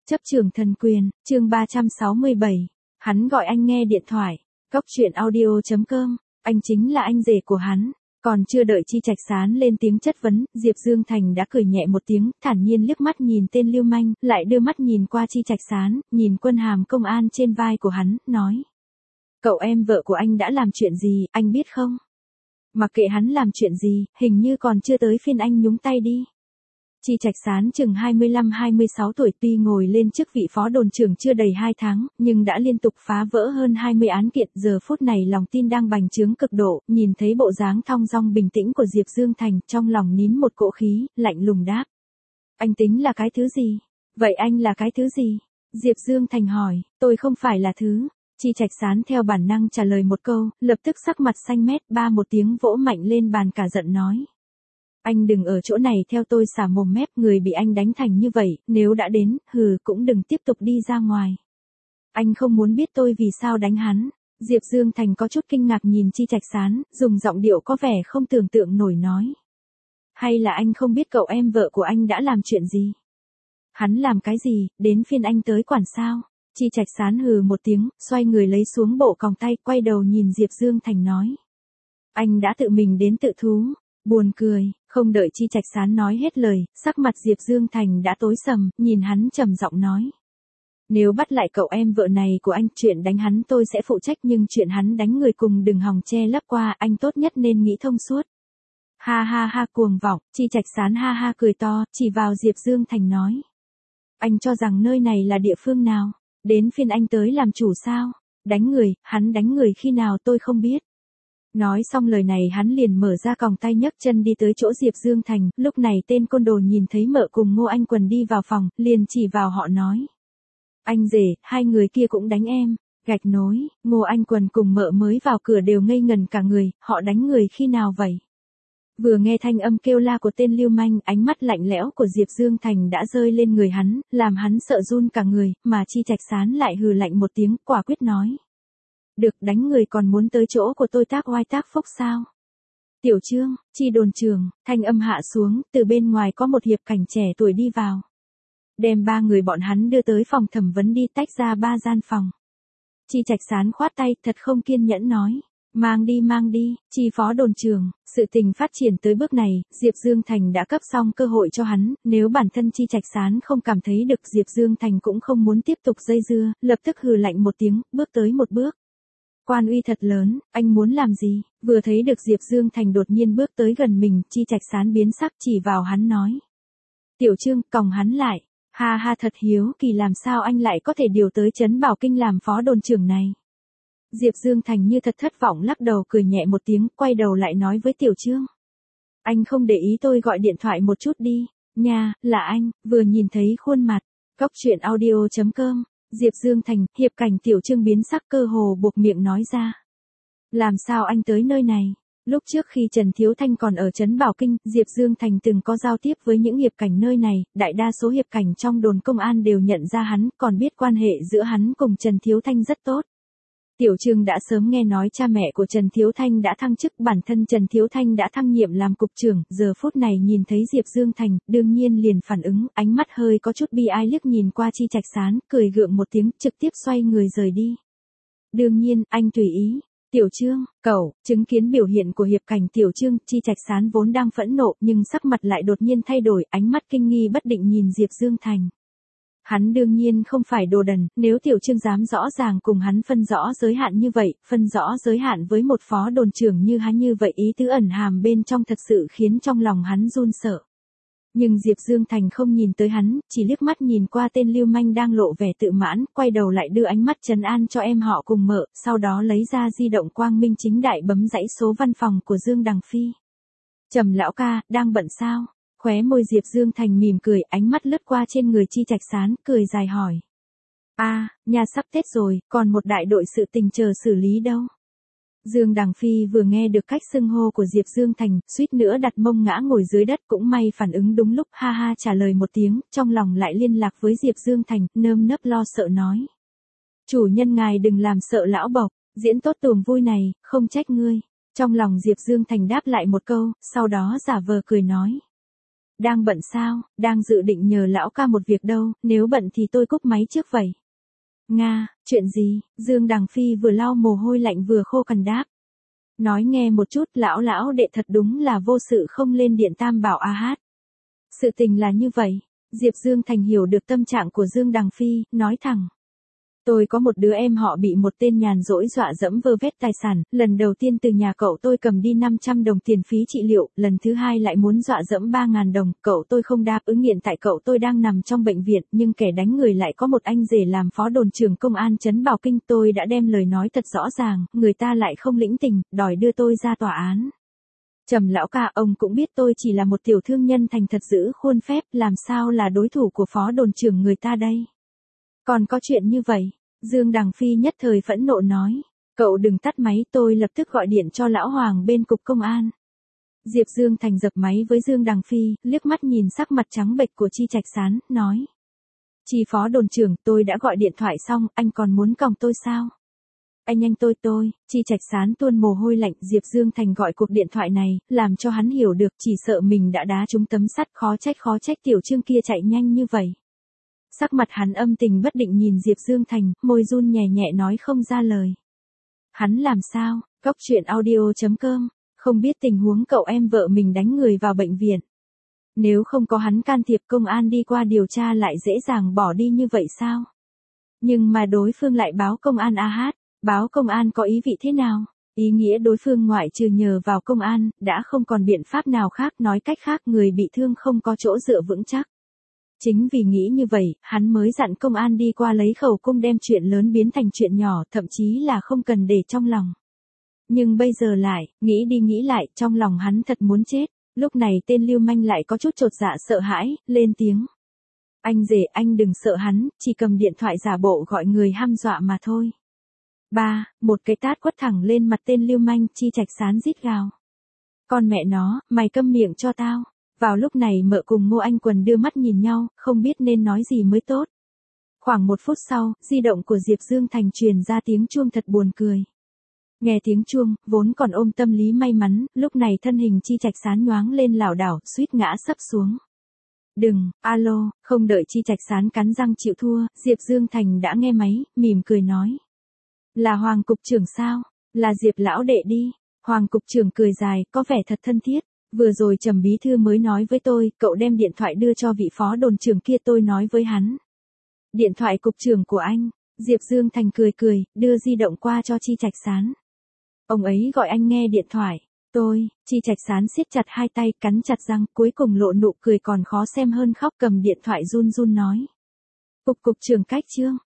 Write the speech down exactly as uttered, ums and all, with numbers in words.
Chấp trường thần quyền, chương ba trăm sáu mươi bảy. Hắn gọi anh nghe điện thoại. Cóc truyện audio chấm com, anh chính là anh rể của hắn. Còn chưa đợi Chi Trạch Sán lên tiếng chất vấn, Diệp Dương Thành đã cười nhẹ một tiếng, thản nhiên liếc mắt nhìn tên lưu manh, lại đưa mắt nhìn qua Chi Trạch Sán, nhìn quân hàm công an trên vai của hắn, nói. Cậu em vợ của anh đã làm chuyện gì, anh biết không? Mặc kệ hắn làm chuyện gì, hình như còn chưa tới phiên anh nhúng tay đi. Chi Trạch Sán chừng hai mươi lăm hai mươi sáu tuổi, tuy ngồi lên chức vị phó đồn trưởng chưa đầy hai tháng, nhưng đã liên tục phá vỡ hơn hai mươi án kiện, giờ phút này lòng tin đang bành trướng cực độ, nhìn thấy bộ dáng thong dong bình tĩnh của Diệp Dương Thành, trong lòng nín một cỗ khí, lạnh lùng đáp. Anh tính là cái thứ gì? Vậy anh là cái thứ gì? Diệp Dương Thành hỏi, tôi không phải là thứ. Chi Trạch Sán theo bản năng trả lời một câu, lập tức sắc mặt xanh mét, ba một tiếng vỗ mạnh lên bàn cả giận nói. Anh đừng ở chỗ này theo tôi xả mồm mép, người bị anh đánh thành như vậy, nếu đã đến, hừ, cũng đừng tiếp tục đi ra ngoài. Anh không muốn biết tôi vì sao đánh hắn. Diệp Dương Thành có chút kinh ngạc nhìn Chi Trạch Sán, dùng giọng điệu có vẻ không tưởng tượng nổi nói. Hay là anh không biết cậu em vợ của anh đã làm chuyện gì? Hắn làm cái gì, đến phiên anh tới quản sao? Chi Trạch Sán hừ một tiếng, xoay người lấy xuống bộ còng tay, quay đầu nhìn Diệp Dương Thành nói. Anh đã tự mình đến tự thú. Buồn cười, không đợi Chi Trạch Sán nói hết lời, sắc mặt Diệp Dương Thành đã tối sầm, nhìn hắn trầm giọng nói. Nếu bắt lại cậu em vợ này của anh, chuyện đánh hắn tôi sẽ phụ trách, nhưng chuyện hắn đánh người cùng đừng hòng che lấp qua, anh tốt nhất nên nghĩ thông suốt. Ha ha ha, cuồng vọng. Chi Trạch Sán ha ha cười to, chỉ vào Diệp Dương Thành nói. Anh cho rằng nơi này là địa phương nào? Đến phiên anh tới làm chủ sao? Đánh người, hắn đánh người khi nào tôi không biết. Nói xong lời này hắn liền mở ra còng tay nhấc chân đi tới chỗ Diệp Dương Thành, lúc này tên côn đồ nhìn thấy mợ cùng Ngô Anh Quần đi vào phòng, liền chỉ vào họ nói. Anh rể, hai người kia cũng đánh em, gạch nối, Ngô Anh Quần cùng mợ mới vào cửa đều ngây ngần cả người, họ đánh người khi nào vậy? Vừa nghe thanh âm kêu la của tên lưu manh, ánh mắt lạnh lẽo của Diệp Dương Thành đã rơi lên người hắn, làm hắn sợ run cả người, mà Chi Trạch Sán lại hừ lạnh một tiếng, quả quyết nói. Được, đánh người còn muốn tới chỗ của tôi tác oai tác phúc sao? Tiểu Trương, Chi đồn trưởng, thanh âm hạ xuống, từ bên ngoài có một hiệp cảnh trẻ tuổi đi vào. Đem ba người bọn hắn đưa tới phòng thẩm vấn đi, tách ra ba gian phòng. Chi Trạch Sán khoát tay, thật không kiên nhẫn nói. Mang đi mang đi, Chi phó đồn trưởng, sự tình phát triển tới bước này, Diệp Dương Thành đã cấp xong cơ hội cho hắn, nếu bản thân Chi Trạch Sán không cảm thấy được, Diệp Dương Thành cũng không muốn tiếp tục dây dưa, lập tức hừ lạnh một tiếng, bước tới một bước. Quan uy thật lớn, anh muốn làm gì? Vừa thấy được Diệp Dương Thành đột nhiên bước tới gần mình, Chi Trạch Sán biến sắc chỉ vào hắn nói. Tiểu Trương, còng hắn lại. Ha ha, thật hiếu kỳ làm sao anh lại có thể điều tới Trấn Bảo Kinh làm phó đồn trưởng này. Diệp Dương Thành như thật thất vọng lắc đầu cười nhẹ một tiếng, quay đầu lại nói với Tiểu Trương. Anh không để ý tôi gọi điện thoại một chút đi. Nha, là anh, vừa nhìn thấy khuôn mặt. Cóc truyện audio chấm com. Diệp Dương Thành, hiệp cảnh Tiểu Trương biến sắc cơ hồ buộc miệng nói ra. Làm sao anh tới nơi này? Lúc trước khi Trần Thiếu Thanh còn ở Trấn Bảo Kinh, Diệp Dương Thành từng có giao tiếp với những hiệp cảnh nơi này, đại đa số hiệp cảnh trong đồn công an đều nhận ra hắn, còn biết quan hệ giữa hắn cùng Trần Thiếu Thanh rất tốt. Tiểu Trương đã sớm nghe nói cha mẹ của Trần Thiếu Thanh đã thăng chức, bản thân Trần Thiếu Thanh đã thăng nhiệm làm cục trưởng, giờ phút này nhìn thấy Diệp Dương Thành, đương nhiên liền phản ứng, ánh mắt hơi có chút bi ai liếc nhìn qua Chi Trạch Sán, cười gượng một tiếng, trực tiếp xoay người rời đi. Đương nhiên, anh tùy ý. Tiểu Trương, cậu, chứng kiến biểu hiện của hiệp cảnh Tiểu Trương, Chi Trạch Sán vốn đang phẫn nộ, nhưng sắc mặt lại đột nhiên thay đổi, ánh mắt kinh nghi bất định nhìn Diệp Dương Thành. Hắn đương nhiên không phải đồ đần, nếu Tiểu Trương dám rõ ràng cùng hắn phân rõ giới hạn như vậy, phân rõ giới hạn với một phó đồn trưởng như hắn như vậy, ý tứ ẩn hàm bên trong thật sự khiến trong lòng hắn run sợ. Nhưng Diệp Dương Thành không nhìn tới hắn, chỉ liếc mắt nhìn qua tên lưu manh đang lộ vẻ tự mãn, quay đầu lại đưa ánh mắt trấn an cho em họ cùng mợ, sau đó lấy ra di động quang minh chính đại bấm dãy số văn phòng của Dương Đằng Phi. Trầm lão ca, đang bận sao? Khóe môi Diệp Dương Thành mỉm cười, ánh mắt lướt qua trên người Chi Trạch Sán, cười dài hỏi. A, à, nhà sắp Tết rồi, còn một đại đội sự tình chờ xử lý đâu. Dương Đằng Phi vừa nghe được cách xưng hô của Diệp Dương Thành, suýt nữa đặt mông ngã ngồi dưới đất, cũng may phản ứng đúng lúc, ha ha trả lời một tiếng, trong lòng lại liên lạc với Diệp Dương Thành, nơm nớp lo sợ nói. Chủ nhân ngài đừng làm sợ lão bộc, diễn tốt tuồng vui này, không trách ngươi. Trong lòng Diệp Dương Thành đáp lại một câu, sau đó giả vờ cười nói. Đang bận sao, đang dự định nhờ lão ca một việc đâu, nếu bận thì tôi cúp máy trước vậy. Nga, chuyện gì? Dương Đằng Phi vừa lau mồ hôi lạnh vừa khô cằn đáp. Nói nghe một chút, lão lão đệ thật đúng là vô sự không lên điện tam bảo a hát. Sự tình là như vậy. Diệp Dương Thành hiểu được tâm trạng của Dương Đằng Phi, nói thẳng. Tôi có một đứa em họ bị một tên nhàn rỗi dọa dẫm vơ vét tài sản, lần đầu tiên từ nhà cậu tôi cầm đi năm trăm đồng tiền phí trị liệu, lần thứ hai lại muốn dọa dẫm ba nghìn đồng, cậu tôi không đáp ứng hiện tại cậu tôi đang nằm trong bệnh viện, nhưng kẻ đánh người lại có một anh rể làm phó đồn trưởng công an trấn Bảo Kinh, tôi đã đem lời nói thật rõ ràng, người ta lại không lĩnh tình, đòi đưa tôi ra tòa án. Trầm lão ca, ông cũng biết tôi chỉ là một tiểu thương nhân thành thật giữ khuôn phép, làm sao là đối thủ của phó đồn trưởng người ta đây. Còn có chuyện như vậy. Dương Đằng Phi nhất thời phẫn nộ nói, cậu đừng tắt máy, tôi lập tức gọi điện cho lão Hoàng bên cục công an. Diệp Dương Thành dập máy với Dương Đằng Phi, liếc mắt nhìn sắc mặt trắng bệch của Chi Trạch Sán, nói. Chi phó đồn trưởng, tôi đã gọi điện thoại xong, anh còn muốn còng tôi sao? Anh nhanh tôi tôi, Chi Trạch Sán tuôn mồ hôi lạnh, Diệp Dương Thành gọi cuộc điện thoại này, làm cho hắn hiểu được chỉ sợ mình đã đá trúng tấm sắt, khó trách khó trách tiểu Trương kia chạy nhanh như vậy. Sắc mặt hắn âm tình bất định nhìn Diệp Dương Thành, môi run nhẹ nhẹ nói không ra lời. Hắn làm sao? Cóc truyện audio chấm com, không biết tình huống cậu em vợ mình đánh người vào bệnh viện. Nếu không có hắn can thiệp, công an đi qua điều tra lại dễ dàng bỏ đi như vậy sao? Nhưng mà đối phương lại báo công an a hát, báo công an có ý vị thế nào? Ý nghĩa đối phương ngoại trừ nhờ vào công an, đã không còn biện pháp nào khác, nói cách khác người bị thương không có chỗ dựa vững chắc. Chính vì nghĩ như vậy, hắn mới dặn công an đi qua lấy khẩu cung đem chuyện lớn biến thành chuyện nhỏ, thậm chí là không cần để trong lòng. Nhưng bây giờ lại, nghĩ đi nghĩ lại, trong lòng hắn thật muốn chết. Lúc này tên lưu manh lại có chút chột dạ sợ hãi, lên tiếng. Anh rể, anh đừng sợ hắn, chỉ cầm điện thoại giả bộ gọi người hăm dọa mà thôi. Ba, một cái tát quất thẳng lên mặt tên lưu manh, Chi Trạch Sán rít gào. Con mẹ nó, mày câm miệng cho tao. Vào lúc này Mợ cùng Ngô Anh Quần đưa mắt nhìn nhau, không biết nên nói gì mới tốt. Khoảng một phút sau, di động của Diệp Dương Thành truyền ra tiếng chuông thật buồn cười. Nghe tiếng chuông, vốn còn ôm tâm lý may mắn, lúc này thân hình Chi Trạch Sán nhoáng lên lảo đảo, suýt ngã sấp xuống. Đừng, alo, không đợi Chi Trạch Sán cắn răng chịu thua, Diệp Dương Thành đã nghe máy, mỉm cười nói. Là Hoàng cục trưởng sao? Là Diệp lão đệ đi. Hoàng cục trưởng cười dài, có vẻ thật thân thiết. Vừa rồi Trầm bí thư mới nói với tôi, cậu đem điện thoại đưa cho vị phó đồn trưởng kia, tôi nói với hắn. Điện thoại cục trưởng của anh. Diệp Dương Thành cười cười, đưa di động qua cho Chi Trạch Sán. Ông ấy gọi anh nghe điện thoại. Tôi, Chi Trạch Sán siết chặt hai tay, cắn chặt răng, cuối cùng lộ nụ cười còn khó xem hơn khóc, cầm điện thoại run run nói. Cục cục trưởng Cách Trương.